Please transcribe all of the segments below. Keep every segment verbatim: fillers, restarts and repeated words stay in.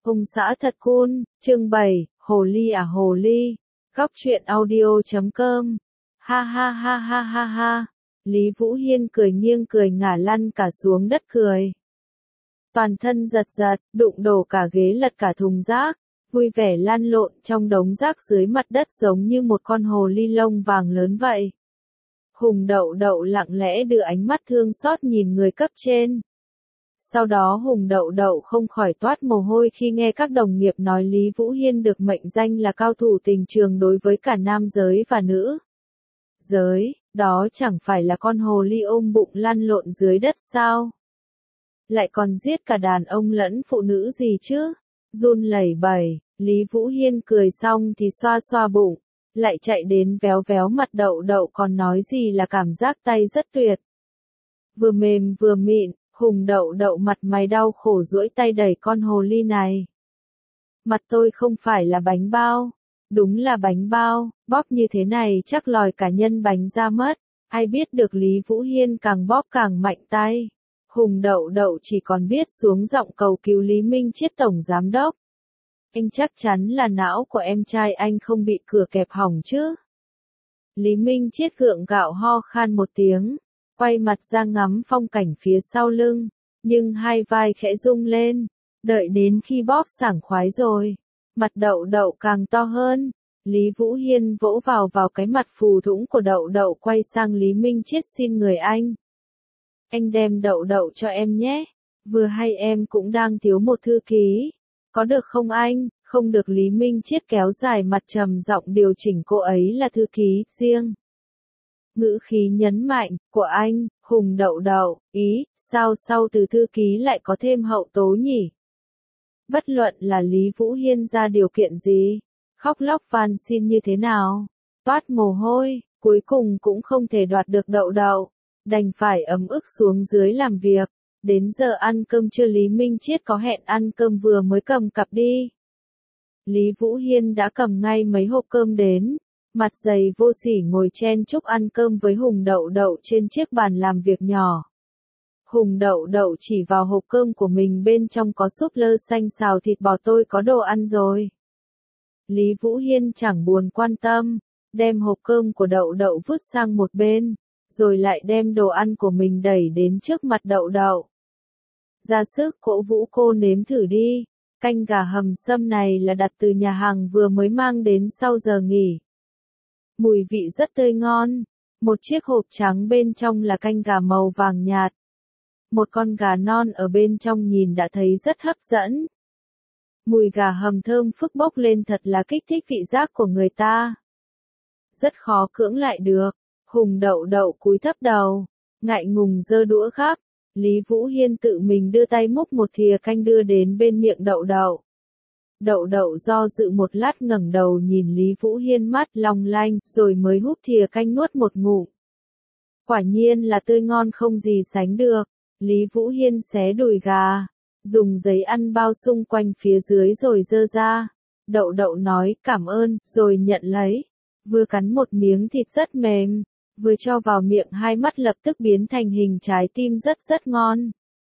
Ông xã thật cool, chương bảy, Hồ Ly à Hồ Ly, góc truyện audio chấm com, ha ha ha ha ha ha, Lý Vũ Hiên cười nghiêng cười ngả lăn cả xuống đất cười. Toàn thân giật giật, đụng đổ cả ghế lật cả thùng rác, vui vẻ lăn lộn trong đống rác dưới mặt đất giống như một con hồ ly lông vàng lớn vậy. Hùng Đậu Đậu lặng lẽ đưa ánh mắt thương xót nhìn người cấp trên. Sau đó Hùng Đậu Đậu không khỏi toát mồ hôi khi nghe các đồng nghiệp nói Lý Vũ Hiên được mệnh danh là cao thủ tình trường đối với cả nam giới và nữ giới, đó chẳng phải là con hồ ly ôm bụng lăn lộn dưới đất sao? Lại còn giết cả đàn ông lẫn phụ nữ gì chứ? Run lẩy bẩy, Lý Vũ Hiên cười xong thì xoa xoa bụng, lại chạy đến véo véo mặt Đậu Đậu còn nói gì là cảm giác tay rất tuyệt. Vừa mềm vừa mịn, Hùng Đậu Đậu mặt mày đau khổ duỗi tay đẩy con hồ ly này. Mặt tôi không phải là bánh bao. Đúng là bánh bao, bóp như thế này chắc lòi cả nhân bánh ra mất. Ai biết được Lý Vũ Hiên càng bóp càng mạnh tay. Hùng Đậu Đậu chỉ còn biết xuống giọng cầu cứu Lý Minh Chiết tổng giám đốc. Anh chắc chắn là não của em trai anh không bị cửa kẹp hỏng chứ. Lý Minh Chiết gượng gạo ho khan một tiếng, quay mặt ra ngắm phong cảnh phía sau lưng, nhưng hai vai khẽ rung lên, đợi đến khi bóp sảng khoái rồi, mặt Đậu Đậu càng to hơn. Lý Vũ Hiên vỗ vào vào cái mặt phù thủng của Đậu Đậu quay sang Lý Minh Chiết xin người anh. Anh đem Đậu Đậu cho em nhé, vừa hay em cũng đang thiếu một thư ký, có được không anh? Không được. Lý Minh Chiết kéo dài mặt trầm giọng điều chỉnh cô ấy là thư ký riêng. Ngữ khí nhấn mạnh, của anh, Hùng Đậu Đậu, ý, sao sau từ thư ký lại có thêm hậu tố nhỉ? Bất luận là Lý Vũ Hiên ra điều kiện gì, khóc lóc van xin như thế nào, toát mồ hôi, cuối cùng cũng không thể đoạt được Đậu Đậu, đành phải ấm ức xuống dưới làm việc. Đến giờ ăn cơm trưa Lý Minh Chiết có hẹn ăn cơm vừa mới cầm cặp đi. Lý Vũ Hiên đã cầm ngay mấy hộp cơm đến, mặt dày vô sỉ ngồi chen chúc ăn cơm với Hùng Đậu Đậu trên chiếc bàn làm việc nhỏ. Hùng Đậu Đậu chỉ vào hộp cơm của mình bên trong có súp lơ xanh xào thịt bò, tôi có đồ ăn rồi. Lý Vũ Hiên chẳng buồn quan tâm, đem hộp cơm của Đậu Đậu vứt sang một bên, rồi lại đem đồ ăn của mình đẩy đến trước mặt Đậu Đậu. Ra sức cổ vũ cô nếm thử đi, canh gà hầm sâm này là đặt từ nhà hàng vừa mới mang đến sau giờ nghỉ. Mùi vị rất tươi ngon, một chiếc hộp trắng bên trong là canh gà màu vàng nhạt. Một con gà non ở bên trong nhìn đã thấy rất hấp dẫn. Mùi gà hầm thơm phức bốc lên thật là kích thích vị giác của người ta. Rất khó cưỡng lại được. Hùng Đậu Đậu cúi thấp đầu, ngại ngùng giơ đũa gắp. Lý Vũ Hiên tự mình đưa tay múc một thìa canh đưa đến bên miệng Đậu Đậu. Đậu Đậu do dự một lát ngẩng đầu nhìn Lý Vũ Hiên mắt long lanh, rồi mới húp thìa canh nuốt một ngụm. Quả nhiên là tươi ngon không gì sánh được. Lý Vũ Hiên xé đùi gà, dùng giấy ăn bao xung quanh phía dưới rồi dơ ra. Đậu Đậu nói cảm ơn, rồi nhận lấy. Vừa cắn một miếng thịt rất mềm, vừa cho vào miệng hai mắt lập tức biến thành hình trái tim rất rất ngon.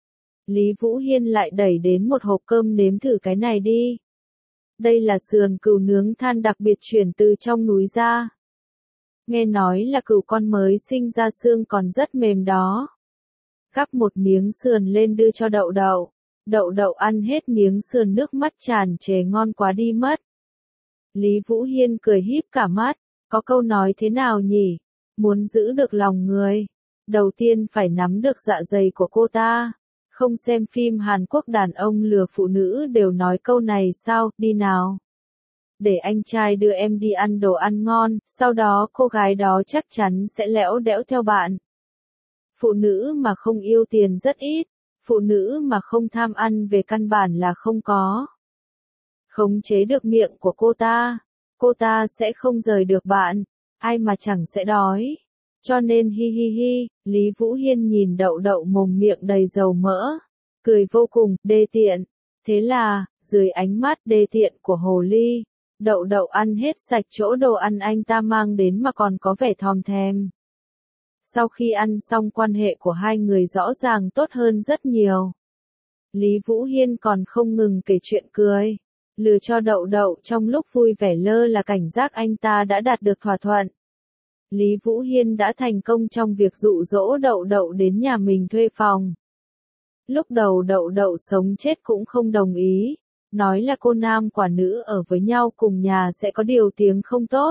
Lý Vũ Hiên lại đẩy đến một hộp cơm, nếm thử cái này đi. Đây là sườn cừu nướng than đặc biệt chuyển từ trong núi ra. Nghe nói là cừu con mới sinh ra xương còn rất mềm đó. Gắp một miếng sườn lên đưa cho Đậu Đậu. Đậu Đậu ăn hết miếng sườn nước mắt tràn trề, ngon quá đi mất. Lý Vũ Hiên cười híp cả mắt, có câu nói thế nào nhỉ? Muốn giữ được lòng người, đầu tiên phải nắm được dạ dày của cô ta. Không xem phim Hàn Quốc đàn ông lừa phụ nữ đều nói câu này sao? Đi nào, để anh trai đưa em đi ăn đồ ăn ngon, sau đó cô gái đó chắc chắn sẽ lẽo đẽo theo bạn. Phụ nữ mà không yêu tiền rất ít, phụ nữ mà không tham ăn về căn bản là không có. Khống chế được miệng của cô ta, cô ta sẽ không rời được bạn, ai mà chẳng sẽ đói. Cho nên hi hi hi, Lý Vũ Hiên nhìn Đậu Đậu mồm miệng đầy dầu mỡ, cười vô cùng, đê tiện. Thế là, dưới ánh mắt đê tiện của hồ ly, Đậu Đậu ăn hết sạch chỗ đồ ăn anh ta mang đến mà còn có vẻ thòm thèm. Sau khi ăn xong quan hệ của hai người rõ ràng tốt hơn rất nhiều. Lý Vũ Hiên còn không ngừng kể chuyện cười, lừa cho Đậu Đậu trong lúc vui vẻ lơ là cảnh giác anh ta đã đạt được thỏa thuận. Lý Vũ Hiên đã thành công trong việc dụ dỗ Đậu Đậu đến nhà mình thuê phòng. Lúc đầu Đậu Đậu sống chết cũng không đồng ý, nói là cô nam quả nữ ở với nhau cùng nhà sẽ có điều tiếng không tốt.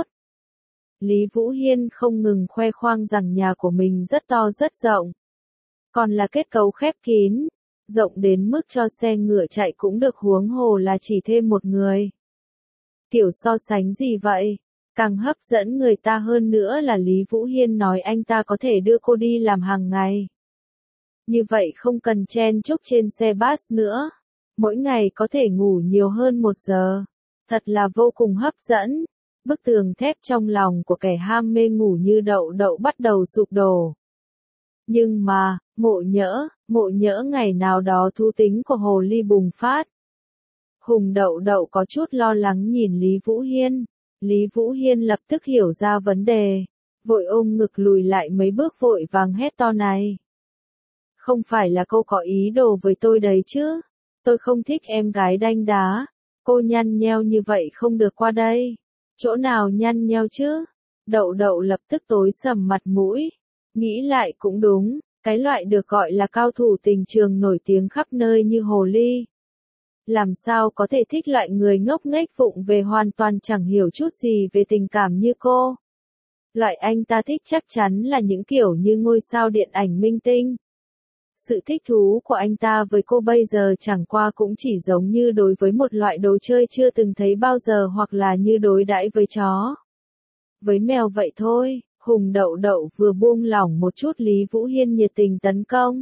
Lý Vũ Hiên không ngừng khoe khoang rằng nhà của mình rất to rất rộng, còn là kết cấu khép kín, rộng đến mức cho xe ngựa chạy cũng được, huống hồ là chỉ thêm một người. Kiểu so sánh gì vậy? Càng hấp dẫn người ta hơn nữa là Lý Vũ Hiên nói anh ta có thể đưa cô đi làm hàng ngày. Như vậy không cần chen chúc trên xe bus nữa, mỗi ngày có thể ngủ nhiều hơn một giờ. Thật là vô cùng hấp dẫn. Bức tường thép trong lòng của kẻ ham mê ngủ như Đậu Đậu bắt đầu sụp đổ. Nhưng mà, ngộ nhỡ, ngộ nhỡ ngày nào đó thú tính của hồ ly bùng phát. Hùng Đậu Đậu có chút lo lắng nhìn Lý Vũ Hiên. Lý Vũ Hiên lập tức hiểu ra vấn đề, vội ôm ngực lùi lại mấy bước vội vàng hét to này. Không phải là cô có ý đồ với tôi đấy chứ, tôi không thích em gái đanh đá, cô nhăn nheo như vậy không được qua đây. Chỗ nào nhăn nheo chứ? Đậu Đậu lập tức tối sầm mặt mũi, nghĩ lại cũng đúng, cái loại được gọi là cao thủ tình trường nổi tiếng khắp nơi như hồ ly. Làm sao có thể thích loại người ngốc nghếch vụng về hoàn toàn chẳng hiểu chút gì về tình cảm như cô. Loại anh ta thích chắc chắn là những kiểu như ngôi sao điện ảnh minh tinh. Sự thích thú của anh ta với cô bây giờ chẳng qua cũng chỉ giống như đối với một loại đồ chơi chưa từng thấy bao giờ, hoặc là như đối đãi với chó, với mèo vậy thôi. Hùng Đậu Đậu vừa buông lỏng một chút, Lý Vũ Hiên nhiệt tình tấn công.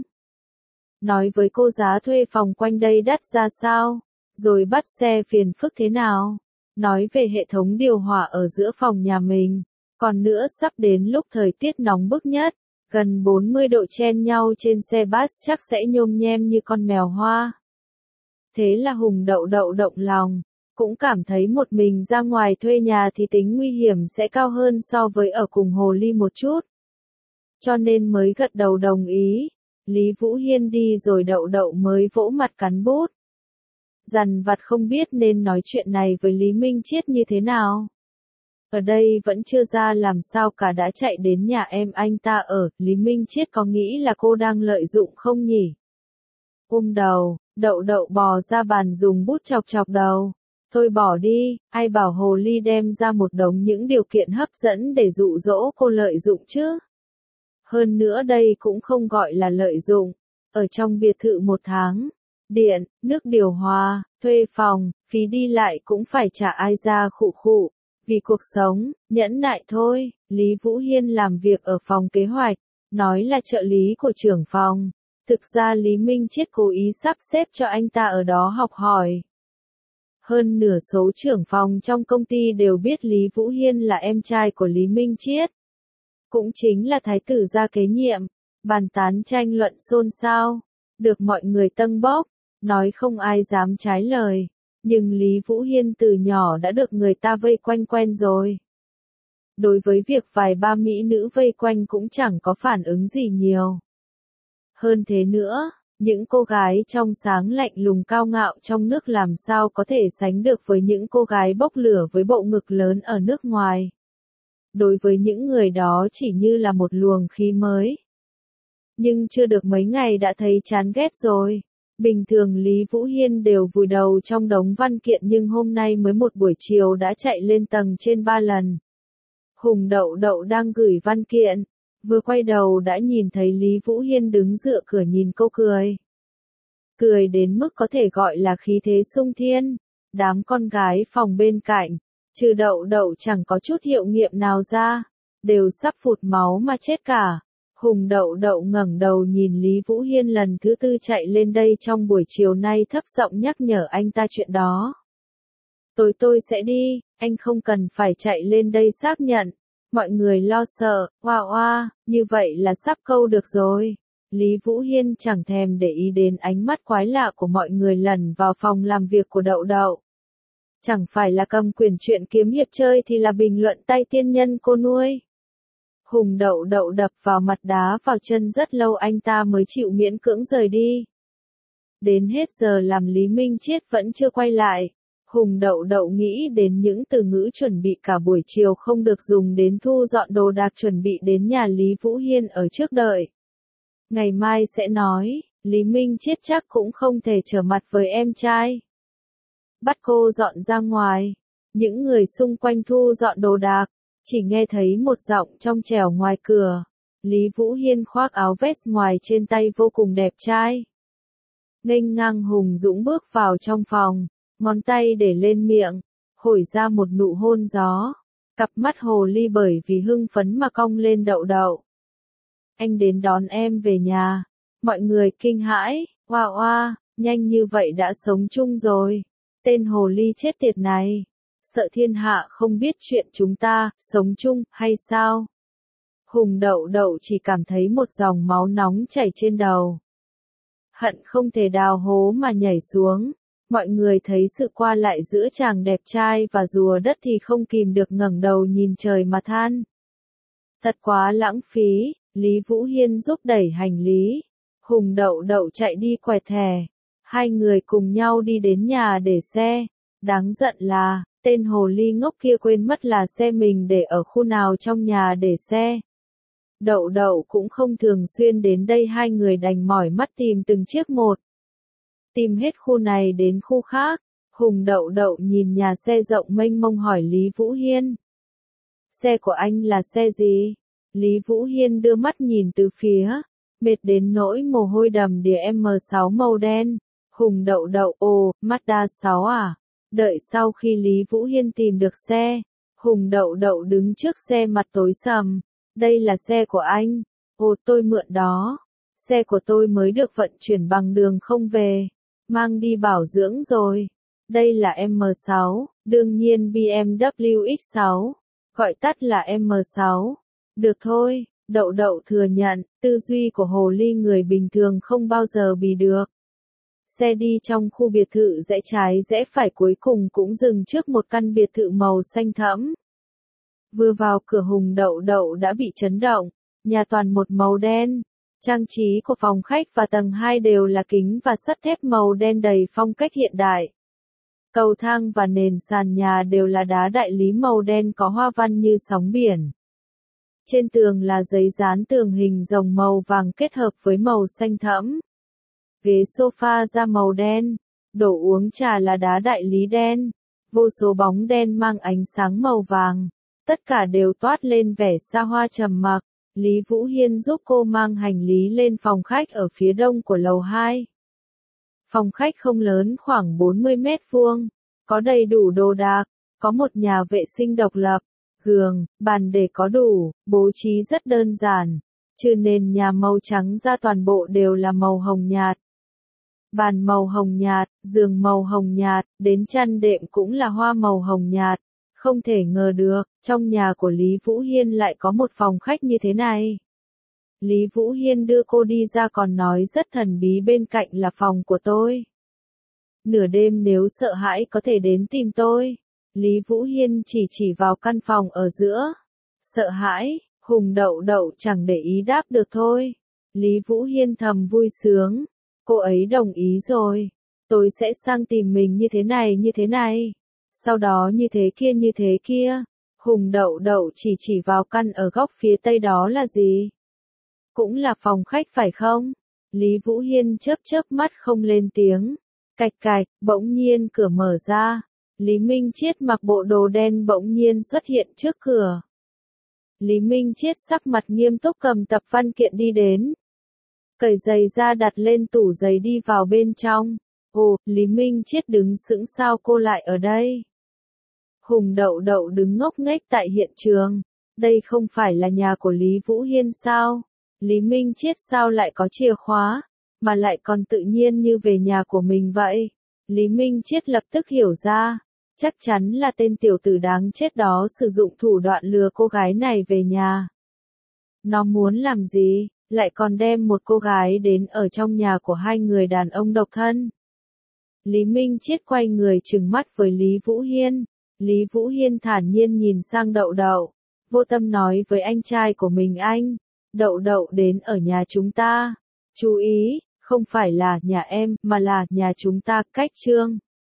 Nói với cô giá thuê phòng quanh đây đắt ra sao, rồi bắt xe phiền phức thế nào. Nói về hệ thống điều hòa ở giữa phòng nhà mình. Còn nữa sắp đến lúc thời tiết nóng bức nhất, gần bốn mươi độ chen nhau trên xe bus chắc sẽ nhôm nhem như con mèo hoa. Thế là Hùng Đậu Đậu động lòng, cũng cảm thấy một mình ra ngoài thuê nhà thì tính nguy hiểm sẽ cao hơn so với ở cùng hồ ly một chút. Cho nên mới gật đầu đồng ý. Lý Vũ Hiên đi rồi Đậu Đậu mới vỗ mặt cắn bút. Dằn vặt không biết nên nói chuyện này với Lý Minh Chiết như thế nào. Ở đây vẫn chưa ra làm sao cả đã chạy đến nhà em anh ta ở, Lý Minh Chiết có nghĩ là cô đang lợi dụng không nhỉ? Ôm đầu, Đậu Đậu bò ra bàn dùng bút chọc chọc đầu. Thôi bỏ đi, ai bảo hồ ly đem ra một đống những điều kiện hấp dẫn để dụ dỗ cô lợi dụng chứ? Hơn nữa đây cũng không gọi là lợi dụng. Ở trong biệt thự một tháng, điện, nước điều hòa, thuê phòng, phí đi lại cũng phải trả ai ra khụ khụ. Vì cuộc sống, nhẫn nại thôi. Lý Vũ Hiên làm việc ở phòng kế hoạch, nói là trợ lý của trưởng phòng. Thực ra Lý Minh Chiết cố ý sắp xếp cho anh ta ở đó học hỏi. Hơn nửa số trưởng phòng trong công ty đều biết Lý Vũ Hiên là em trai của Lý Minh Chiết, cũng chính là thái tử gia kế nhiệm. Bàn tán tranh luận xôn xao, được mọi người tâng bốc, nói không ai dám trái lời. Nhưng Lý Vũ Hiên từ nhỏ đã được người ta vây quanh quen rồi. Đối với việc vài ba mỹ nữ vây quanh cũng chẳng có phản ứng gì nhiều. Hơn thế nữa, những cô gái trong sáng lạnh lùng cao ngạo trong nước làm sao có thể sánh được với những cô gái bốc lửa với bộ ngực lớn ở nước ngoài. Đối với những người đó chỉ như là một luồng khí mới. Nhưng chưa được mấy ngày đã thấy chán ghét rồi. Bình thường Lý Vũ Hiên đều vùi đầu trong đống văn kiện, nhưng hôm nay mới một buổi chiều đã chạy lên tầng trên ba lần. Hùng Đậu Đậu đang gửi văn kiện, vừa quay đầu đã nhìn thấy Lý Vũ Hiên đứng dựa cửa nhìn cô cười. Cười đến mức có thể gọi là khí thế sung thiên. Đám con gái phòng bên cạnh, trừ Đậu Đậu chẳng có chút hiệu nghiệm nào ra, đều sắp phụt máu mà chết cả. Hùng Đậu Đậu ngẩng đầu nhìn Lý Vũ Hiên lần thứ tư chạy lên đây trong buổi chiều nay, thấp giọng nhắc nhở anh ta chuyện đó. Tối tôi sẽ đi, anh không cần phải chạy lên đây xác nhận. Mọi người lo sợ, oa oa, như vậy là sắp câu được rồi. Lý Vũ Hiên chẳng thèm để ý đến ánh mắt quái lạ của mọi người lẩn vào phòng làm việc của Đậu Đậu. Chẳng phải là cầm quyển truyện kiếm hiệp chơi thì là bình luận tay tiên nhân cô nuôi. Hùng Đậu Đậu đập vào mặt đá vào chân rất lâu anh ta mới chịu miễn cưỡng rời đi. Đến hết giờ làm Lý Minh Triết vẫn chưa quay lại. Hùng Đậu Đậu nghĩ đến những từ ngữ chuẩn bị cả buổi chiều không được dùng đến thu dọn đồ đạc chuẩn bị đến nhà Lý Vũ Hiên ở trước đợi. Ngày mai sẽ nói, Lý Minh Triết chắc cũng không thể trở mặt với em trai. Bắt cô dọn ra ngoài. Những người xung quanh thu dọn đồ đạc, chỉ nghe thấy một giọng trong trẻo ngoài cửa. Lý Vũ Hiên khoác áo vest ngoài trên tay vô cùng đẹp trai. Nghênh ngang hùng dũng bước vào trong phòng, ngón tay để lên miệng, hổi ra một nụ hôn gió. Cặp mắt hồ ly bởi vì hưng phấn mà cong lên đậu đậu. Anh đến đón em về nhà. Mọi người kinh hãi, oa oa, nhanh như vậy đã sống chung rồi. Tên hồ ly chết tiệt này. Sợ thiên hạ không biết chuyện chúng ta, sống chung, hay sao? Hùng Đậu Đậu chỉ cảm thấy một dòng máu nóng chảy trên đầu. Hận không thể đào hố mà nhảy xuống. Mọi người thấy sự qua lại giữa chàng đẹp trai và rùa đất thì không kìm được ngẩng đầu nhìn trời mà than. Thật quá lãng phí, Lý Vũ Hiên giúp đẩy hành lý. Hùng Đậu Đậu chạy đi quẹt thẻ. Hai người cùng nhau đi đến nhà để xe. Đáng giận là, tên hồ ly ngốc kia quên mất là xe mình để ở khu nào trong nhà để xe. Đậu Đậu cũng không thường xuyên đến đây, hai người đành mỏi mắt tìm từng chiếc một. Tìm hết khu này đến khu khác. Hùng Đậu Đậu nhìn nhà xe rộng mênh mông hỏi Lý Vũ Hiên. Xe của anh là xe gì? Lý Vũ Hiên đưa mắt nhìn từ phía. Mệt đến nỗi mồ hôi đầm đìa M sáu màu đen. Hùng Đậu Đậu, ồ, Mazda sáu à? Đợi sau khi Lý Vũ Hiên tìm được xe, Hùng Đậu Đậu đứng trước xe mặt tối sầm. Đây là xe của anh. Ồ, tôi mượn đó. Xe của tôi mới được vận chuyển bằng đường không về. Mang đi bảo dưỡng rồi. Đây là M sáu, đương nhiên B M W X sáu. Gọi tắt là M sáu. Được thôi, Đậu Đậu thừa nhận, tư duy của hồ ly người bình thường không bao giờ bì được. Xe đi trong khu biệt thự rẽ trái rẽ phải, cuối cùng cũng dừng trước một căn biệt thự màu xanh thẫm. Vừa vào cửa Hùng Đậu Đậu đã bị chấn động. Nhà toàn một màu đen. Trang trí của phòng khách và tầng hai đều là kính và sắt thép màu đen đầy phong cách hiện đại. Cầu thang và nền sàn nhà đều là đá đại lý màu đen có hoa văn như sóng biển. Trên tường là giấy dán tường hình rồng màu vàng kết hợp với màu xanh thẫm. Ghế sofa da màu đen. Đồ uống trà là đá đại lý đen. Vô số bóng đen mang ánh sáng màu vàng. Tất cả đều toát lên vẻ xa hoa trầm mặc. Lý Vũ Hiên giúp cô mang hành lý lên phòng khách ở phía đông của lầu hai. Phòng khách không lớn, khoảng bốn mươi mét vuông. Có đầy đủ đồ đạc. Có một nhà vệ sinh độc lập. Giường, bàn để có đủ, bố trí rất đơn giản. Trừ nền nhà màu trắng ra toàn bộ đều là màu hồng nhạt. Bàn màu hồng nhạt, giường màu hồng nhạt, đến chăn đệm cũng là hoa màu hồng nhạt. Không thể ngờ được, trong nhà của Lý Vũ Hiên lại có một phòng khách như thế này. Lý Vũ Hiên đưa cô đi ra còn nói rất thần bí, bên cạnh là phòng của tôi. Nửa đêm nếu sợ hãi có thể đến tìm tôi. Lý Vũ Hiên chỉ chỉ vào căn phòng ở giữa. Sợ hãi, Hùng Đậu Đậu chẳng để ý đáp được thôi. Lý Vũ Hiên thầm vui sướng. Cô ấy đồng ý rồi. Tôi sẽ sang tìm mình như thế này như thế này. Sau đó như thế kia như thế kia. Hùng Đậu Đậu chỉ chỉ vào căn ở góc phía tây, đó là gì? Cũng là phòng khách phải không? Lý Vũ Hiên chớp chớp mắt không lên tiếng. Cạch cạch, bỗng nhiên cửa mở ra. Lý Minh Triết mặc bộ đồ đen bỗng nhiên xuất hiện trước cửa. Lý Minh Triết sắc mặt nghiêm túc cầm tập văn kiện đi đến. Cởi giày ra đặt lên tủ giày đi vào bên trong. Ồ, Lý Minh Triết đứng sững, sao cô lại ở đây? Hùng Đậu Đậu đứng ngốc nghếch tại hiện trường. Đây không phải là nhà của Lý Vũ Hiên sao? Lý Minh Triết sao lại có chìa khóa, mà lại còn tự nhiên như về nhà của mình vậy? Lý Minh Triết lập tức hiểu ra. Chắc chắn là tên tiểu tử đáng chết đó sử dụng thủ đoạn lừa cô gái này về nhà. Nó muốn làm gì, lại còn đem một cô gái đến ở trong nhà của hai người đàn ông độc thân? Lý Minh Triết quay người trừng mắt với Lý Vũ Hiên. Lý Vũ Hiên thản nhiên nhìn sang Đậu Đậu, vô tâm nói với anh trai của mình, anh, Đậu Đậu đến ở nhà chúng ta. Chú ý, Không phải là nhà em, mà là nhà chúng ta, cách Trương